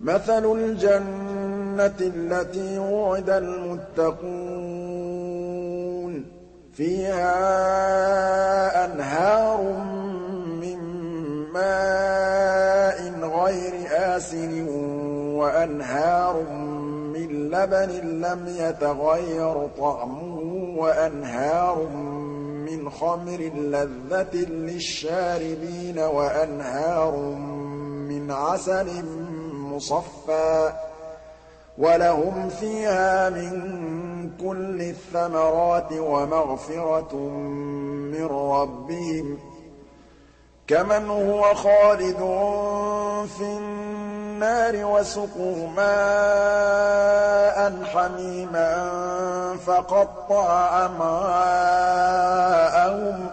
مَثَلُ الْجَنَّةِ الَّتِي وُعِدَ الْمُتَّقُونَ ۖ فِيهَا أَنْهَارٌ مِّن مَّاءٍ غَيْرِ آسِنٍ وَأَنْهَارٌ مِّن لَّبَنٍ لَّمْ يَتَغَيَّرْ طَعْمُهُ وَأَنْهَارٌ مِّنْ خَمْرٍ لَّذَّةٍ لِّلشَّارِبِينَ وَأَنْهَارٌ مِّنْ عَسَلٍ مُّصَفًّى ۖ وَلَهُمْ فِيهَا مِن كُلِّ الثَّمَرَاتِ وَمَغْفِرَةٌ مِّن رَّبِّهِمْ ۖ كَمَنْ هُوَ خَالِدٌ فِي النَّارِ وَسُقُوا مَاءً حَمِيمًا فَقَطَّعَ أَمْعَاءَهُمْ